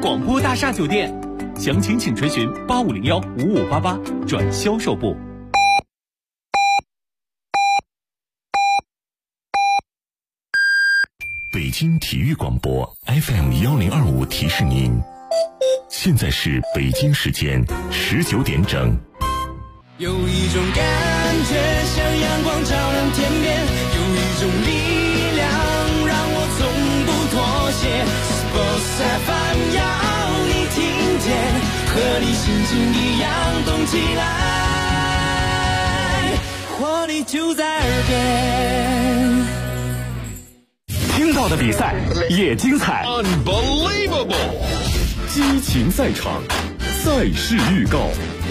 广播大厦酒店，详情请垂询85015588转销售部。 北京体育广播 FM1025提示您，现在是北京时间19点整。 有一种感觉像阳光照亮天边，有一种力量让我从不妥协。Sports FM 要你听见，和你心情一样动起来，活力就在耳边。 听到的比赛也精彩 Unbelievable， 激情赛场，赛事预告。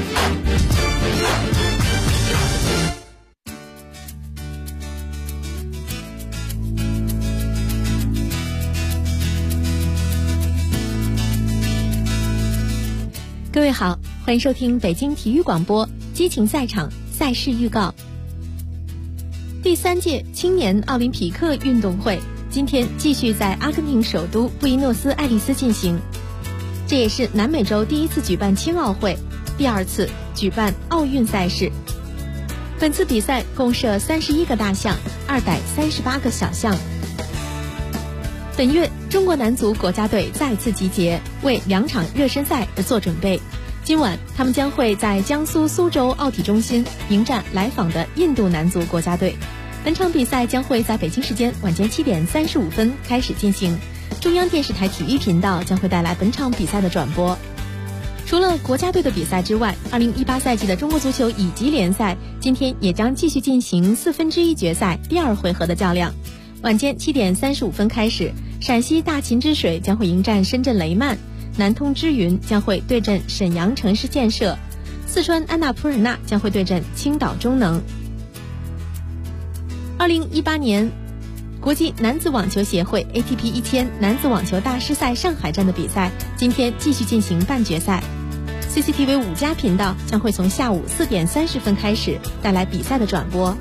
各位好，欢迎收听北京体育广播激情赛场赛事预告。第3届青年奥林匹克运动会今天继续在阿根廷首都布宜诺斯艾利斯进行，这也是南美洲第一次举办青奥会，第2次举办奥运赛事。本次比赛共设31个大项，238个小项。本月中国男足国家队再次集结，为2场热身赛而做准备。今晚他们将会在江苏苏州奥体中心迎战来访的印度男足国家队。本场比赛将会在北京时间晚间7点35分开始进行，中央电视台体育频道将会带来本场比赛的转播。除了国家队的比赛之外，2018赛季的中国足球乙级联赛今天也将继续进行1/4决赛第2回合的较量。晚间7点35分开始，陕西大秦之水将会迎战深圳雷曼，南通之云将会对阵沈阳城市建设，四川安纳普尔纳将会对阵青岛中能。2018年国际男子网球协会 ATP 1000男子网球大师赛上海站的比赛今天继续进行半决赛。CCTV 5+频道将会从下午4点30分开始带来比赛的转播，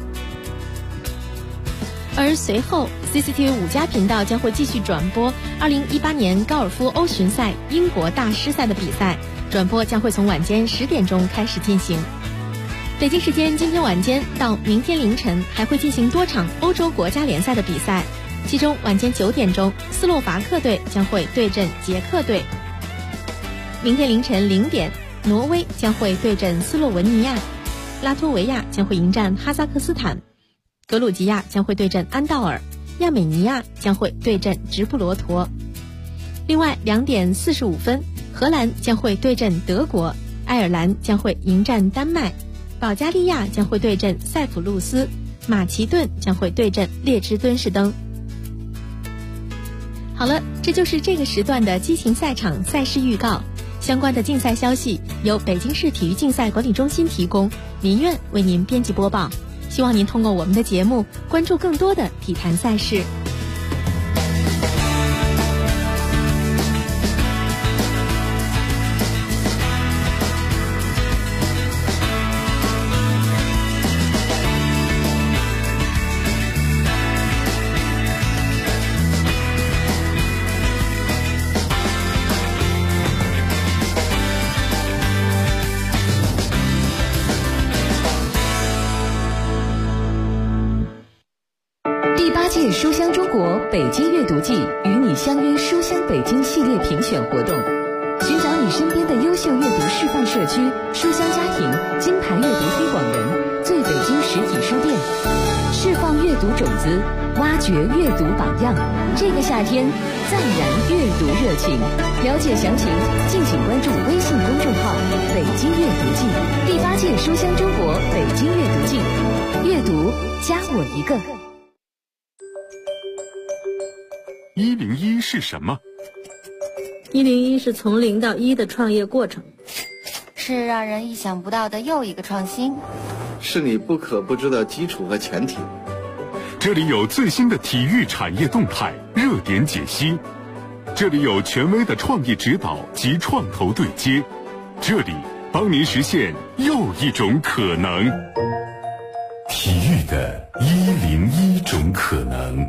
而随后 CCTV 5+频道将会继续转播2018年高尔夫欧巡赛英国大师赛的比赛，转播将会从晚间10点钟开始进行。北京时间今天晚间到明天凌晨还会进行多场欧洲国家联赛的比赛，其中晚间9点钟斯洛伐克队将会对阵捷克队，明天凌晨0点挪威将会对阵斯洛文尼亚，拉脱维亚将会迎战哈萨克斯坦，格鲁吉亚将会对阵安道尔，亚美尼亚将会对阵直布罗陀。另外2点45分荷兰将会对阵德国，爱尔兰将会迎战丹麦，保加利亚将会对阵塞浦路斯，马其顿将会对阵列支敦士登。好了，这就是这个时段的激情赛场赛事预告。相关的竞赛消息由北京市体育竞赛管理中心提供，民院为您编辑播报。希望您通过我们的节目关注更多的体坛赛事。 书香中国北京阅读季与你相约书香北京系列评选活动，寻找你身边的优秀阅读示范社区、书香家庭、金牌阅读推广人、最北京实体书店，释放阅读种子，挖掘阅读榜样。这个夏天再燃阅读热情。了解详情，敬请关注微信公众号“北京阅读季”。第8届书香中国北京阅读季，阅读加我一个。 101是什么 ？101是从0到1的创业过程， 是让人意想不到的又一个创新， 是你不可不知的基础和前提。 这里有最新的体育产业动态、热点解析，这里有权威的创业指导及创投对接，这里帮您实现又一种可能。体育的101种可能。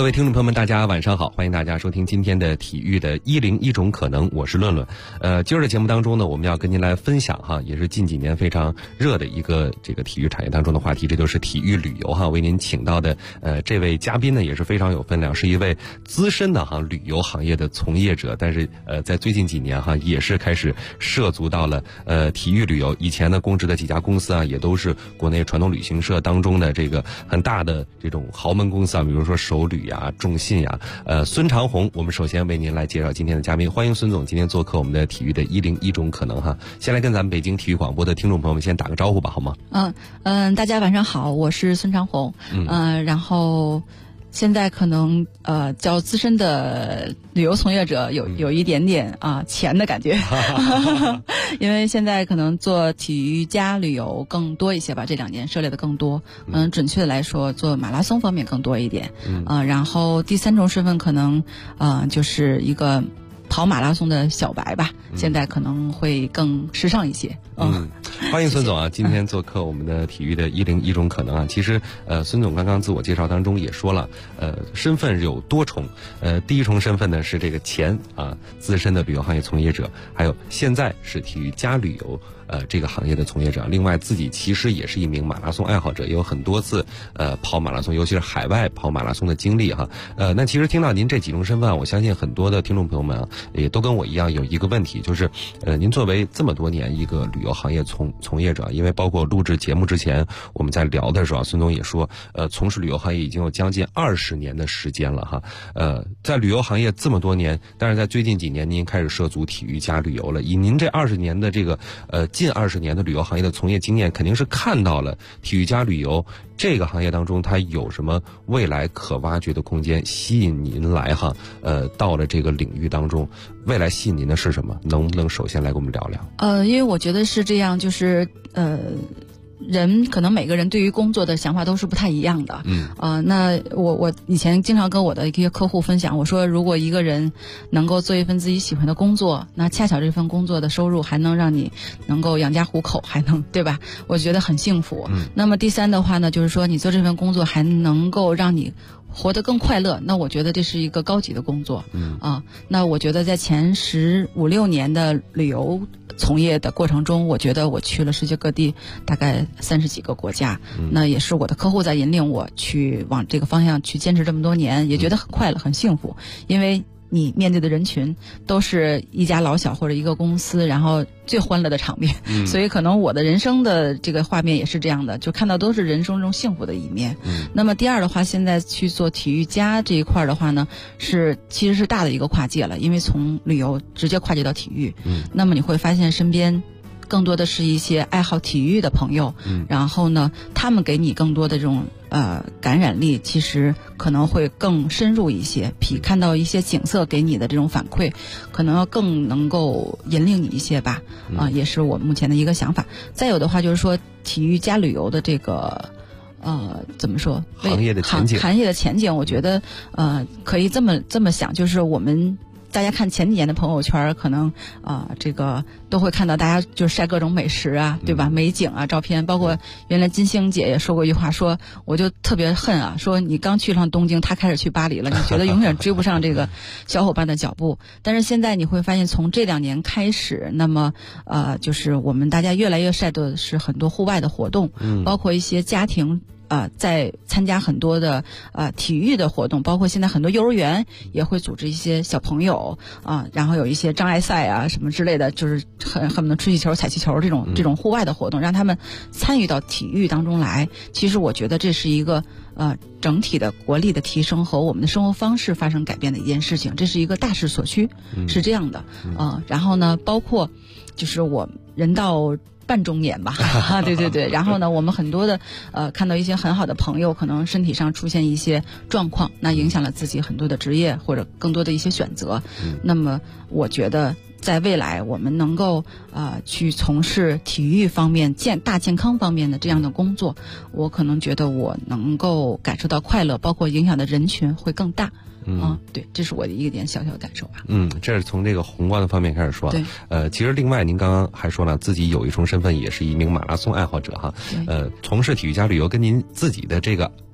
各位听众朋友们，大家晚上好，欢迎大家收听今天的体育的101种可能，我是论论。今儿的节目当中呢，我们要跟您来分享哈，也是近几年非常热的一个这个体育产业当中的话题，这就是体育旅游哈。为您请到的这位嘉宾呢，也是非常有分量，是一位资深的旅游行业的从业者，但是在最近几年也是开始涉足到了体育旅游。以前呢，供职的几家公司也都是国内传统旅行社当中的这个很大的这种豪门公司比如说首旅众信孙长红，我们首先为您来介绍今天的嘉宾，欢迎孙总今天做客我们的体育的101种可能哈。先来跟咱们北京体育广播的听众朋友们先打个招呼吧，好吗？ 大家晚上好，我是孙长红。然后现在可能叫资深的旅游从业者，有一点点钱的感觉，因为现在可能做体育加旅游更多一些吧，这2年涉猎的更多。准确的来说，做马拉松方面更多一点。然后第3种身份可能就是一个跑马拉松的小白吧，现在可能会更时尚一些。 欢迎孙总今天做客我们的体育的101种可能其实孙总刚刚自我介绍当中也说了，身份有多重。第一重身份呢是这个前资深的旅游行业从业者，还有现在是体育加旅游这个行业的从业者。另外自己其实也是一名马拉松爱好者，也有很多次跑马拉松，尤其是海外跑马拉松的经历哈。那其实听到您这几种身份，我相信很多的听众朋友们也都跟我一样有一个问题，就是您作为这么多年一个旅游行业从业者，因为包括录制节目之前我们在聊的时候，孙总也说从事旅游行业已经有将近20年的时间了哈。在旅游行业这么多年，但是在最近几年您开始涉足体育加旅游了。以您这20年的这个近20年的旅游行业的从业经验，肯定是看到了体育加旅游这个行业当中它有什么未来可挖掘的空间，吸引您来到了这个领域当中，未来吸引您的是什么？能不能首先来跟我们聊聊？ 因为我觉得是这样，就是人可能每个人对于工作的想法都是不太一样的。那我以前经常跟我的一些客户分享，我说如果一个人能够做一份自己喜欢的工作，那恰巧这份工作的收入还能让你能够养家糊口，还能对吧？我觉得很幸福。那么第3的话呢，就是说你做这份工作还能够让你活得更快乐，那我觉得这是一个高级的工作。那我觉得在前15、16年的旅游从业的过程中，我觉得我去了世界各地大概30几个国家。那也是我的客户在引领我去往这个方向去坚持这么多年，也觉得很快乐很幸福。因为你面对的人群都是一家老小或者一个公司，然后最欢乐的场面。所以可能我的人生的这个画面也是这样的，就看到都是人生中幸福的一面。那么第2的话，现在去做体育加这一块的话呢，其实是大的一个跨界了，因为从旅游直接跨界到体育。那么你会发现身边更多的是一些爱好体育的朋友，然后呢他们给你更多的这种感染力，其实可能会更深入一些，比看到一些景色给你的这种反馈可能要更能够引领你一些吧。也是我目前的一个想法。再有的话就是说体育加旅游的这个怎么说行业的前景，我觉得可以这么想，就是我们大家看前几年的朋友圈，可能这个都会看到大家就晒各种美食对吧？美景照片。包括原来金星姐也说过一句话，说我就特别恨说你刚去上东京，他开始去巴黎了，你觉得永远追不上这个小伙伴的脚步。但是现在你会发现，从这2年开始，那么就是我们大家越来越晒的是很多户外的活动，包括一些家庭在参加很多的体育的活动，包括现在很多幼儿园也会组织一些小朋友然后有一些障碍赛什么之类的，就是恨不得吹气球、踩气球这种户外的活动，让他们参与到体育当中来。其实我觉得这是一个整体的国力的提升和我们的生活方式发生改变的一件事情，这是一个大势所趋，是这样的。然后呢，包括就是我人到半中年吧，对。然后呢，我们很多的看到一些很好的朋友，可能身体上出现一些状况，那影响了自己很多的职业或者更多的一些选择。那么我觉得在未来我们能够去从事体育方面大健康方面的这样的工作，我可能觉得我能够感受到快乐，包括影响的人群会更大。对，这是我的一点小小的感受吧。 这是从这个宏观的方面开始说。 对， 其实另外您刚刚还说了，自己有一重身份，也是一名马拉松爱好者哈。从事体育加旅游跟您自己的这个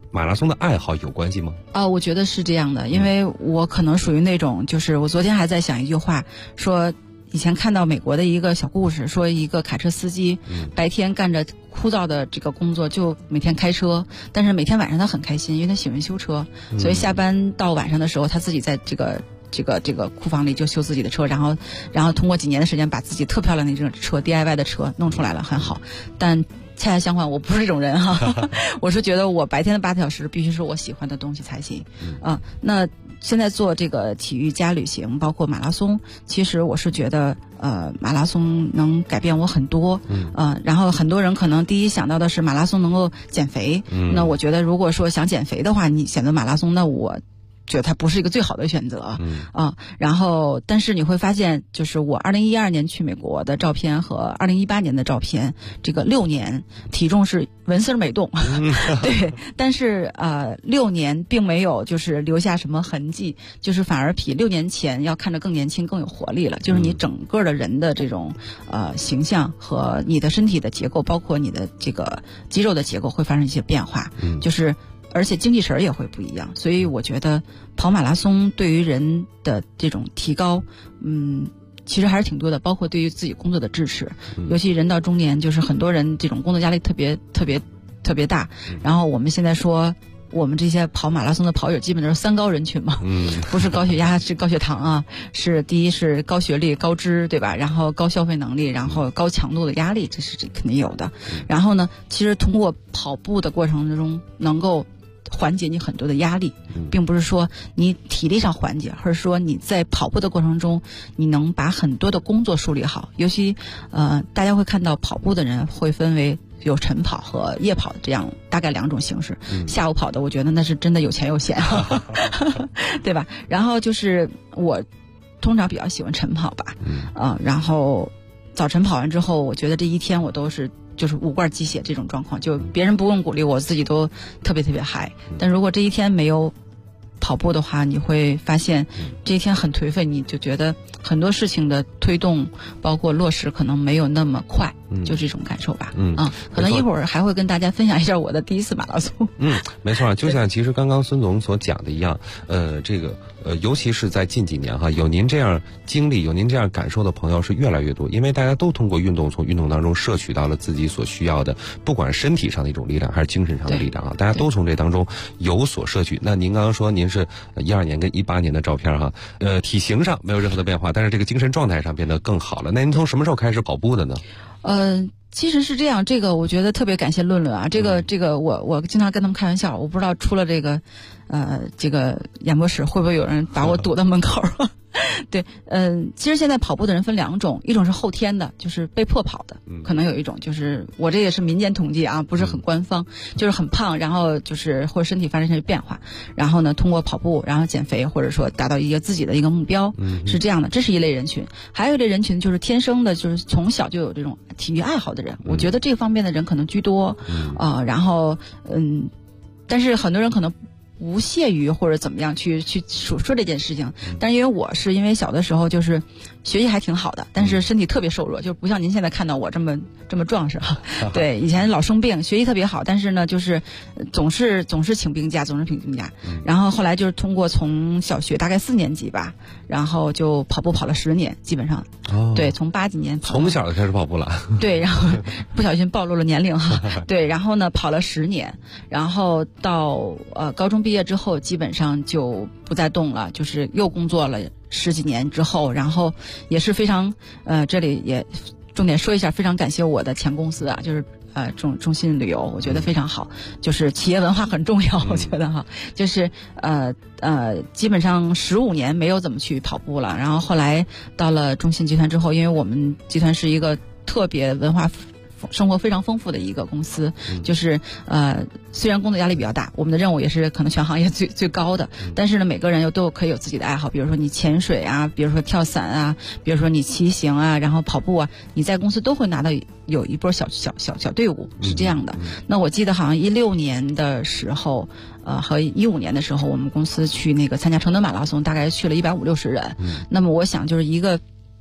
马拉松的爱好有关系吗？ 我觉得是这样的，因为我可能属于那种，就是我昨天还在想一句话，说以前看到美国的一个小故事，说一个卡车司机白天干着枯燥的这个工作，就每天开车，但是每天晚上他很开心，因为他喜欢修车，所以下班到晚上的时候，他自己在这个库房里就修自己的车，然后通过几年的时间把自己特漂亮的这种车 DIY 的车弄出来了，很好。但恰恰相反，我不是这种人哈，我是觉得我白天的8个小时必须是我喜欢的东西才行。那现在做这个体育加旅行，包括马拉松，其实我是觉得马拉松能改变我很多。然后很多人可能第一想到的是马拉松能够减肥。那我觉得如果说想减肥的话，你选择马拉松，那我觉得它不是一个最好的选择。然后但是你会发现，就是我2012年去美国的照片和2018年的照片，这个6年体重是纹丝没动。对，但是6年并没有就是留下什么痕迹，就是反而比6年前要看着更年轻更有活力了，就是你整个的人的这种形象和你的身体的结构，包括你的这个肌肉的结构会发生一些变化。就是而且精气神也会不一样，所以我觉得跑马拉松对于人的这种提高，其实还是挺多的，包括对于自己工作的支持。尤其人到中年，就是很多人这种工作压力特别大。然后我们现在说，我们这些跑马拉松的跑友基本都是3高人群嘛，不是高血压是高血糖啊，是第一是高学历高知，对吧？然后高消费能力，然后高强度的压力，这肯定有的。然后呢，其实通过跑步的过程中能够缓解你很多的压力，并不是说你体力上缓解，而是说你在跑步的过程中，你能把很多的工作梳理好。尤其大家会看到跑步的人会分为有晨跑和夜跑这样大概2种形式。下午跑的，我觉得那是真的有钱有闲，对吧？然后就是我通常比较喜欢晨跑吧，然后早晨跑完之后，我觉得这一天我都是就是5罐鸡血这种状况，就别人不用鼓励我自己都特别嗨。但如果这一天没有跑步的话，你会发现这一天很颓废，你就觉得很多事情的推动包括落实可能没有那么快，就这种感受吧。可能一会儿还会跟大家分享一下我的第一次马拉松。 没错，就像其实刚刚孙总所讲的一样，这个尤其是在近几年哈，有您这样经历有您这样感受的朋友是越来越多，因为大家都通过运动，从运动当中摄取到了自己所需要的，不管身体上的一种力量还是精神上的力量啊，大家都从这当中有所摄取。那您刚刚说您是12年跟18年的照片哈，体型上没有任何的变化，但是这个精神状态上变得更好了。那您从什么时候开始跑步的呢？ 其实是这样，这个我觉得特别感谢论论啊，这个我经常跟他们开玩笑，我不知道出了这个演播室会不会有人把我堵到门口。对，其实现在跑步的人分2种，一种是后天的，就是被迫跑的，可能有一种就是我这也是民间统计啊，不是很官方，就是很胖，然后就是或者身体发生一些变化，然后呢通过跑步然后减肥，或者说达到一个自己的一个目标，是这样的，这是一类人群。还有一类人群就是天生的，就是从小就有这种体育爱好的人，我觉得这方面的人可能居多。然后但是很多人可能不屑于或者怎么样去说这件事情，但是因为小的时候就是学习还挺好的，但是身体特别瘦弱，就不像您现在看到我这么壮实哈。对，以前老生病，学习特别好，但是呢就是总是请病假，然后后来就是通过从小学大概4年级吧，然后就跑步跑了10年，基本上。对，从80几年从小就开始跑步了。 对，然后不小心暴露了年龄哈。对，然后呢跑了10年，然后到高中毕业之后基本上就不再动了，就是又工作了10几年之后，然后也是非常这里也重点说一下，非常感谢我的前公司啊，就是中信旅游，我觉得非常好，就是企业文化很重要，我觉得哈，就是基本上15年没有怎么去跑步了，然后后来到了中信集团之后，因为我们集团是一个特别文化生活非常丰富的一个公司，就是虽然工作压力比较大，我们的任务也是可能全行业最高的，但是呢每个人都可以有自己的爱好，比如说你潜水啊，比如说跳伞啊，比如说你骑行啊，然后跑步啊，你在公司都会拿到有一波小队伍，是这样的。那我记得好像16年的时候和15年的时候，我们公司去那个参加承德马拉松，大概去了150-160人。那么我想就是一个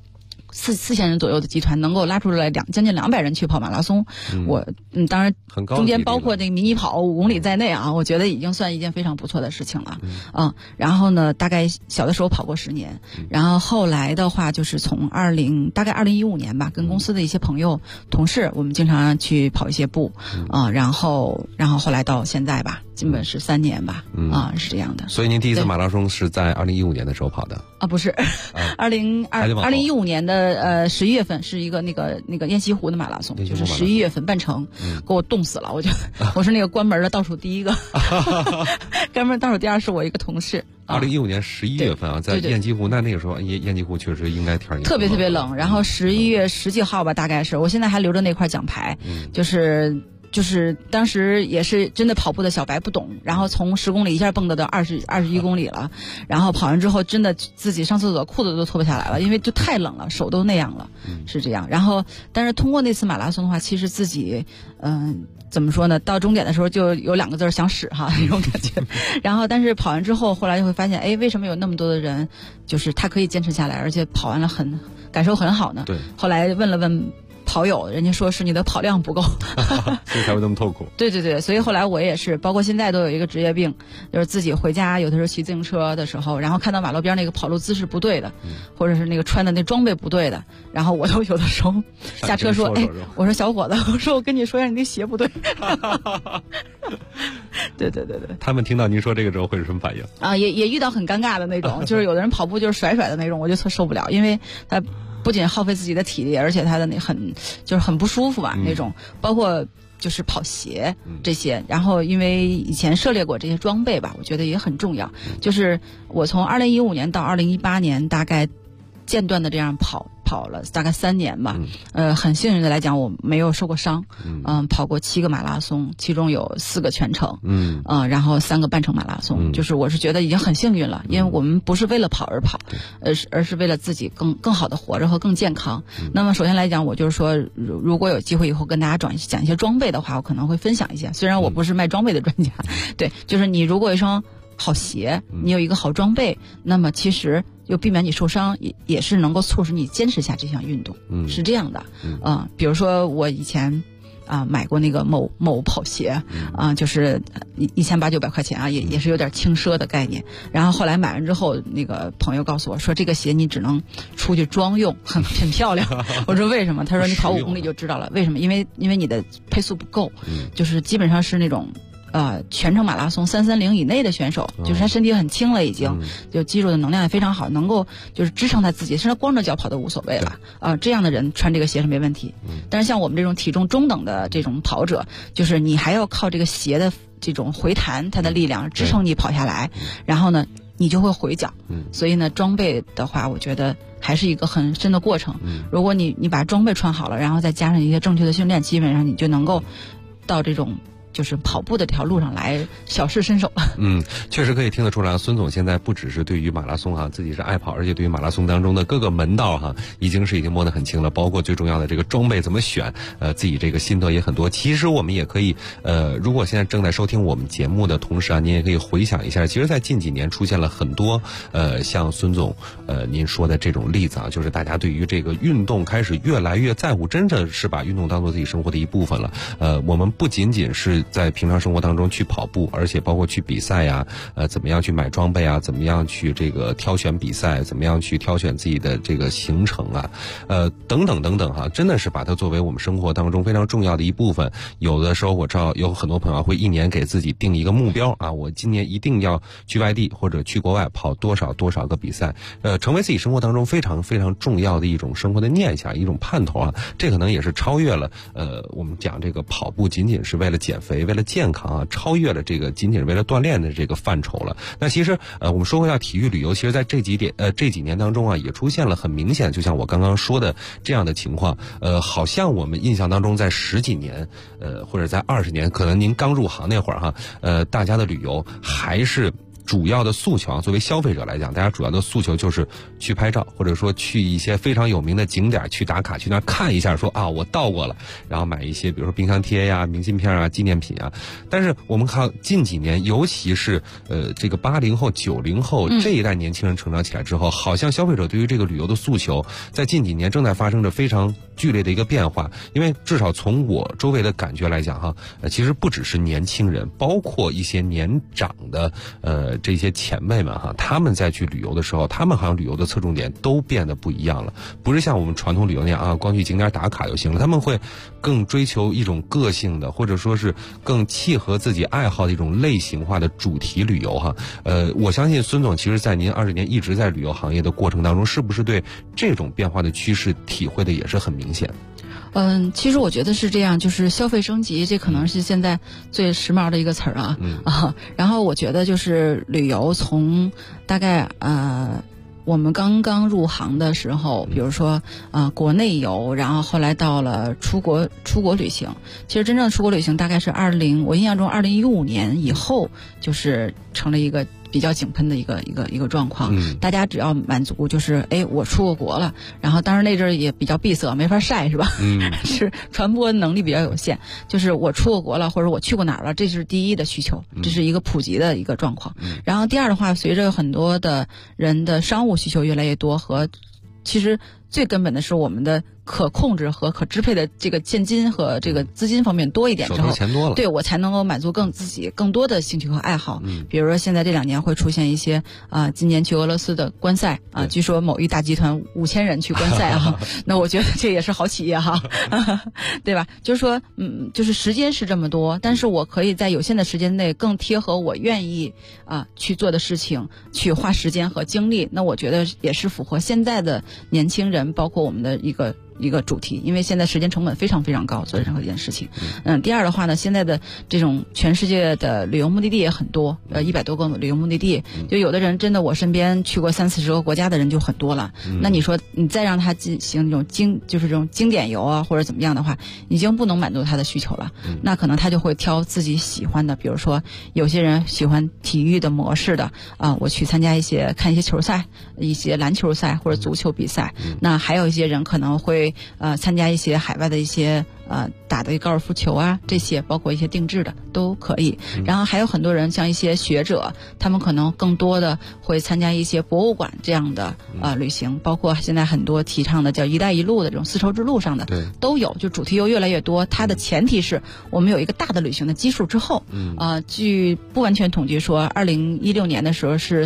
4000人左右的集团能够拉出来将近200人去跑马拉松，我当然中间包括这个迷你跑5公里在内啊，我觉得已经算一件非常不错的事情了。然后呢，大概小的时候跑过10年，然后后来的话就是从大概2015年吧，跟公司的一些朋友同事，我们经常去跑一些步然后后来到现在吧，基本是3年吧，是这样的。 所以您第一次马拉松是在2015年的时候跑的啊？不是，2015年的11月份是一个那个雁西湖的马拉松，就是11月份半程，给我冻死了。我是那个关门的倒数第一个，关门倒数第二是我一个同事。 2015年11月份啊，在雁西湖，那个时候雁西湖确实应该天特别特别冷，然后11月10几号吧，大概是，我现在还留着那块奖牌，就是当时也是真的跑步的小白不懂，然后从10公里一下蹦到21公里了，然后跑完之后真的自己上厕所裤子都脱不下来了，因为就太冷了，手都那样了，是这样。然后但是通过那次马拉松的话，其实自己怎么说呢，到终点的时候就有2个字想使哈那种感觉。然后但是跑完之后，后来就会发现，为什么有那么多的人就是他可以坚持下来，而且跑完了感受很好呢？对。后来问了问跑友，人家说是你的跑量不够所以才会那么痛苦。 对，所以后来我也是，包括现在都有一个职业病，就是自己回家有的时候骑自行车的时候，然后看到马路边那个跑路姿势不对的，或者是那个穿的那装备不对的，然后我都有的时候下车说，我说小伙子，我说我跟你说一下，你那鞋不对对， 他们听到您说这个之后会是什么反应啊？也遇到很尴尬的那种，就是有的人跑步就是甩的那种，我就特受不了，因为他不仅耗费自己的体力，而且他的很不舒服吧那种，包括就是跑鞋这些。然后因为以前涉猎过这些装备吧，我觉得也很重要。就是我从2015年到2018年大概间断的这样跑了大概3年吧，很幸运的来讲，我没有受过伤，跑过7个马拉松，其中有4个全程，然后3个半程马拉松，就是我是觉得已经很幸运了，因为我们不是为了跑而跑，而是为了自己更好的活着和更健康。那么首先来讲，我就是说，如果有机会以后跟大家讲一些装备的话，我可能会分享一些，虽然我不是卖装备的专家，对，就是你如果有一双好鞋，你有一个好装备，那么其实又避免你受伤，也是能够促使你坚持下这项运动，是这样的。比如说我以前买过那个某跑鞋，就是1800-900块钱啊，也是有点轻奢的概念。然后后来买完之后，那个朋友告诉我说，这个鞋你只能出去装用，很漂亮。我说为什么？他说你跑5公里就知道了。为什么？因为你的配速不够，就是基本上是那种。全程马拉松330以内的选手，就是他身体很轻了，已经就肌肉的能量也非常好，能够就是支撑他自己，甚至光着脚跑都无所谓了。这样的人穿这个鞋是没问题。但是像我们这种体重中等的这种跑者，就是你还要靠这个鞋的这种回弹，它的力量支撑你跑下来，然后呢，你就会回脚。所以呢，装备的话，我觉得还是一个很深的过程。如果你把装备穿好了，然后再加上一些正确的训练，基本上你就能够到这种。就是跑步的这条路上来小试身手了。 确实可以听得出来，孙总现在不只是对于马拉松自己是爱跑，而且对于马拉松当中的各个门道已经摸得很清了，包括最重要的这个装备怎么选，自己这个心得也很多。其实我们也可以如果现在正在收听我们节目的同时您也可以回想一下，其实在近几年出现了很多像孙总您说的这种例子就是大家对于这个运动开始越来越在乎，真的是把运动当做自己生活的一部分了。我们不仅仅是在平常生活当中去跑步，而且包括去比赛呀，怎么样去买装备啊，怎么样去这个挑选比赛，怎么样去挑选自己的这个行程啊，等等等等真的是把它作为我们生活当中非常重要的一部分。有的时候我知道有很多朋友会1年给自己定一个目标我今年一定要去外地或者去国外跑多少个比赛，成为自己生活当中非常非常重要的一种生活的念想，一种盼头这可能也是超越了我们讲这个跑步仅仅是为了减肥，为了健康超越了这个仅仅是为了锻炼的这个范畴了。那其实我们说回到体育旅游，其实在这几年当中也出现了很明显，就像我刚刚说的这样的情况。好像我们印象当中在10几年或者在20年，可能您刚入行那会儿大家的旅游还是主要的诉求啊，作为消费者来讲，大家主要的诉求就是去拍照，或者说去一些非常有名的景点去打卡，去那儿看一下，说啊我到过了，然后买一些比如说冰箱贴呀、明信片啊、纪念品啊。但是我们看近几年，尤其是这个80后、90后这一代年轻人成长起来之后，好像消费者对于这个旅游的诉求，在近几年正在发生着非常剧烈的一个变化。因为至少从我周围的感觉来讲哈，其实不只是年轻人，包括一些年长的这些前辈们哈，他们在去旅游的时候，他们好像旅游的侧重点都变得不一样了，不是像我们传统旅游那样啊，光去景点打卡就行了，他们会更追求一种个性的，或者说是更契合自己爱好的一种类型化的主题旅游哈。我相信孙总其实在您20年一直在旅游行业的过程当中，是不是对这种变化的趋势体会的也是很明显？ 其实我觉得是这样，就是消费升级，这可能是现在最时髦的一个词儿啊。然后我觉得就是旅游从大概我们刚刚入行的时候，比如说国内游，然后后来到了出国旅行。其实真正出国旅行大概是我印象中2015年以后，就是成了一个比较井喷的一个状况。大家只要满足就是我出过国了，然后当然那阵儿也比较闭塞，没法晒是吧？是传播能力比较有限，就是我出过国了，或者我去过哪儿了，这是第一的需求，这是一个普及的一个状况。然后第二的话，随着很多的人的商务需求越来越多，和其实最根本的是我们的可控制和可支配的这个现金和这个资金方面多一点之后， 手头钱多了， 对我才能够满足自己更多的兴趣和爱好。比如说现在这2年会出现一些今年去俄罗斯的观赛据说某一大集团5000人去观赛那我觉得这也是好企业哈，对吧？就是说就是时间是这么多，但是我可以在有限的时间内更贴合我愿意去做的事情，去花时间和精力。那我觉得也是符合现在的年轻人，包括我们的一个主题，因为现在时间成本非常非常高，做任何一件事情。第二的话呢，现在的这种全世界的旅游目的地也很多，100多个旅游目的地，就有的人真的我身边去过30-40个国家的人就很多了。那你说你再让他进行这种就是这种经典游或者怎么样的话，已经不能满足他的需求了。那可能他就会挑自己喜欢的，比如说有些人喜欢体育的模式的我去看一些球赛，一些篮球赛或者足球比赛。那还有一些人可能会参加一些海外的一些打的高尔夫球这些包括一些定制的都可以。然后还有很多人像一些学者，他们可能更多的会参加一些博物馆这样的旅行，包括现在很多提倡的叫一带一路的这种丝绸之路上的都有，就主题游越来越多。它的前提是我们有一个大的旅行的基数之后据不完全统计说2016年的时候是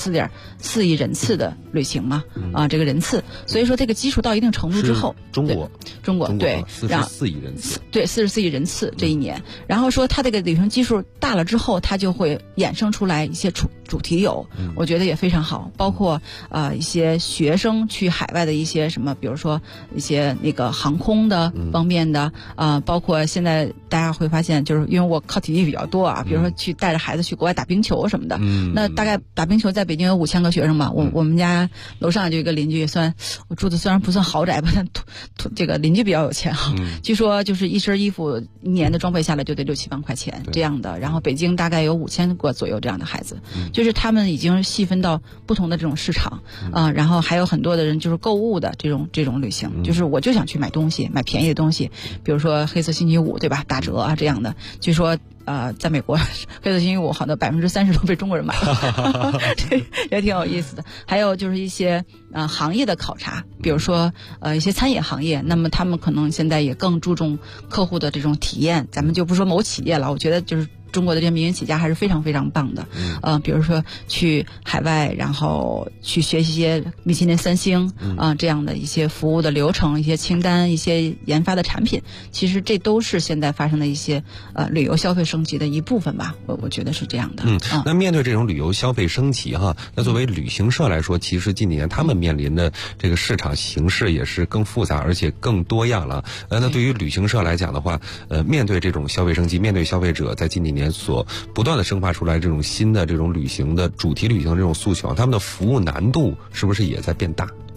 44.4亿人次的旅行嘛这个人次，所以说这个基数到一定程度之后， 中国对 44亿人次， 对44亿人次这一年。然后说它这个旅行基数大了之后，它就会衍生出来一些主题游，我觉得也非常好。包括一些学生去海外的一些什么，比如说一些那个航空的方面的包括现在大家会发现，就是因为我靠体力比较多比如说去带着孩子去国外打冰球什么的。那大概打冰球在北京有5000个学生吧。我们家楼上就一个邻居，我住的虽然不算豪宅吧，但这个邻居比较有钱据说就是一身衣服1年的装备下来就得6-7万块钱这样的。然后北京大概有5000个左右这样的孩子，就是他们已经细分到不同的这种市场然后还有很多的人就是购物的这种旅行，就是我就想去买东西，买便宜的东西，比如说黑色星期五对吧，打折这样的。据说在美国黑色星期五好多30%都被中国人买了这也挺有意思的。还有就是一些行业的考察，比如说一些餐饮行业，那么他们可能现在也更注重客户的这种体验。咱们就不说某企业了，我觉得就是中国的这些民营企业家还是非常非常棒的。比如说去海外，然后去学习一些米其林3星这样的一些服务的流程、一些清单、一些研发的产品，其实这都是现在发生的一些旅游消费升级的一部分吧。我觉得是这样的。 那面对这种旅游消费升级那作为旅行社来说，其实近几年他们面临的这个市场形势也是更复杂而且更多样了。那对于旅行社来讲的话，面对这种消费升级，面对消费者在近几年所不断的生发出来这种新的这种旅行的主题旅行的这种诉求，他们的服务难度是不是也在变大？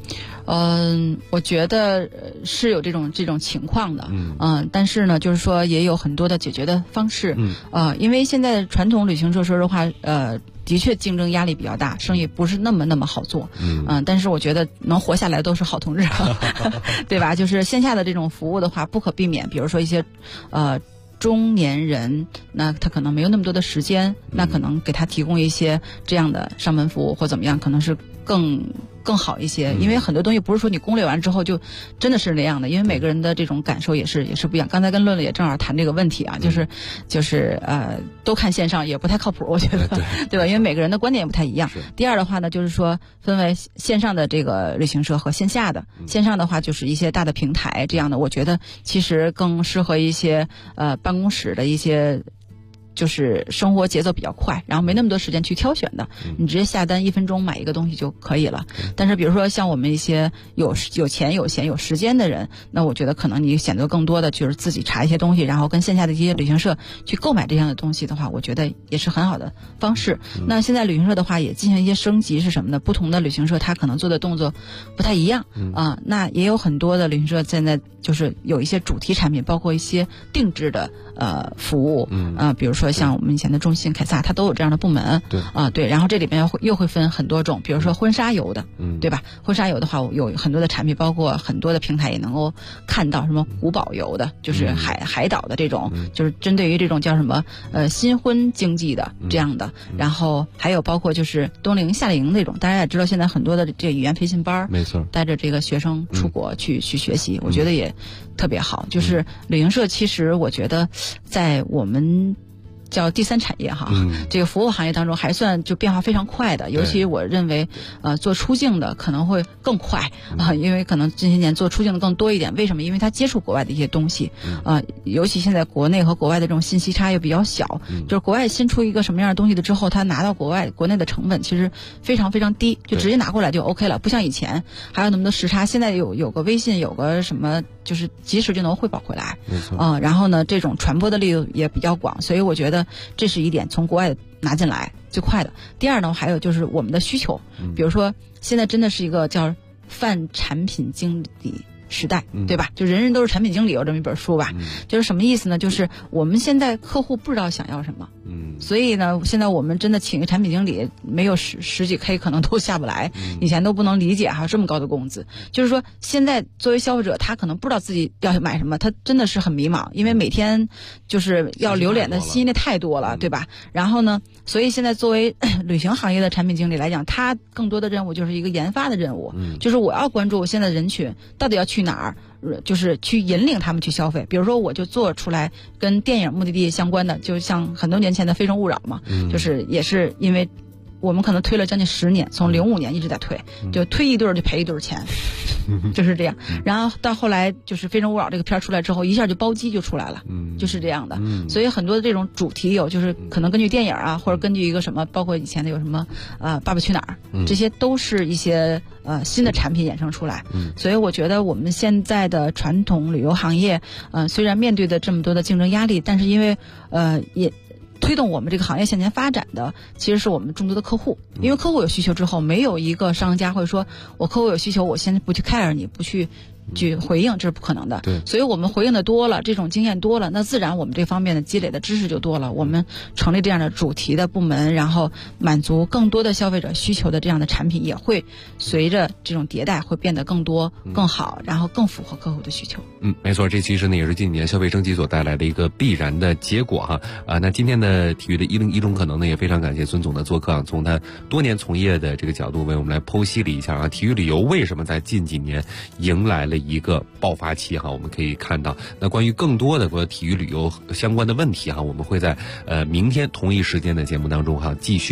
我觉得是有这种情况的，但是呢，就是说也有很多的解决的方式，因为现在传统旅行社说实话，的确竞争压力比较大，生意不是那么好做，但是我觉得能活下来都是好同志，对吧？就是线下的这种服务的话，不可避免，比如说一些中年人，那他可能没有那么多的时间，那可能给他提供一些这样的上门服务或怎么样，可能是更好一些，因为很多东西不是说你攻略完之后就真的是那样的，因为每个人的这种感受也是不一样。刚才跟论论也正好谈这个问题啊，就是都看线上也不太靠谱，我觉得，对吧？因为每个人的观点也不太一样。第二的话呢，就是说分为线上的这个旅行社和线下的，线上的话就是一些大的平台这样的，我觉得其实更适合一些办公室的一些。就是生活节奏比较快，然后没那么多时间去挑选的，你直接下单1分钟买一个东西就可以了。但是比如说像我们一些有钱有闲有时间的人，那我觉得可能你选择更多的就是自己查一些东西，然后跟线下的这些旅行社去购买这样的东西的话，我觉得也是很好的方式。那现在旅行社的话也进行一些升级，是什么呢？不同的旅行社它可能做的动作不太一样那也有很多的旅行社现在就是有一些主题产品，包括一些定制的服务比如说像我们以前的中信凯撒，它都有这样的部门，对，然后这里边又会分很多种，比如说婚纱游的，对吧？婚纱游的话有很多的产品，包括很多的平台也能够看到什么古堡游的，就是海岛的这种，就是针对于这种叫什么新婚经济的这样的，然后还有包括就是冬令营夏令营那种，大家也知道现在很多的这语言培训班， 没错， 带着这个学生出国去学习，我觉得也特别好。就是旅行社其实我觉得在我们叫第三产业哈，这个服务行业当中还算就变化非常快的，尤其我认为做出境的可能会更快因为可能这些年做出境的更多一点。为什么？因为他接触国外的一些东西尤其现在国内和国外的这种信息差又比较小，就是国外新出一个什么样的东西的之后，他拿到国内的成本其实非常非常低，就直接拿过来就 OK 了，不像以前还有那么多时差。现在有个微信，有个什么，就是及时就能汇报回来， 没错然后呢这种传播的力度也比较广，所以我觉得这是一点，从国外拿进来最快的。第二呢，还有就是我们的需求，比如说现在真的是一个叫泛产品经理时代，对吧？就人人都是产品经理，有这么一本书吧。就是什么意思呢？就是我们现在客户不知道想要什么，所以呢，现在我们真的请个产品经理，没有十几 K 可能都下不来。以前都不能理解还有这么高的工资。就是说，现在作为消费者，他可能不知道自己要买什么，他真的是很迷茫，因为每天就是要留脸的信息太多了，对吧？然后呢，所以现在作为旅行行业的产品经理来讲，他更多的任务就是一个研发的任务，就是我要关注我现在人群到底要去哪儿，就是去引领他们去消费。比如说我就做出来跟电影目的地相关的，就像很多年前的《非诚勿扰》嘛，就是也是因为我们可能推了将近10年，从05年一直在推，就推一对就赔一对钱，就是这样。然后到后来就是《非诚勿扰》这个片出来之后，一下就包机就出来了，就是这样的。所以很多的这种主题有，就是可能根据电影啊，或者根据一个什么，包括以前的有什么爸爸去哪儿，这些都是一些新的产品衍生出来。所以我觉得我们现在的传统旅游行业，虽然面对的这么多的竞争压力，但是因为也推动我们这个行业向前发展的其实是我们众多的客户，因为客户有需求之后，没有一个商家会说我客户有需求，我现在不去 care 你，不去回应，这是不可能的。 对， 所以我们回应的多了，这种经验多了，那自然我们这方面的积累的知识就多了。我们成立这样的主题的部门，然后满足更多的消费者需求的这样的产品，也会随着这种迭代会变得更多、更好，然后更符合客户的需求。 没错，这其实呢也是近年消费升级所带来的一个必然的结果哈。那今天的体育的101种可能呢，也非常感谢孙总的做客，从他多年从业的这个角度为我们来剖析了一下体育旅游为什么在近几年迎来了一个爆发期哈。我们可以看到，那关于更多的体育旅游相关的问题哈，我们会在明天同一时间的节目当中继续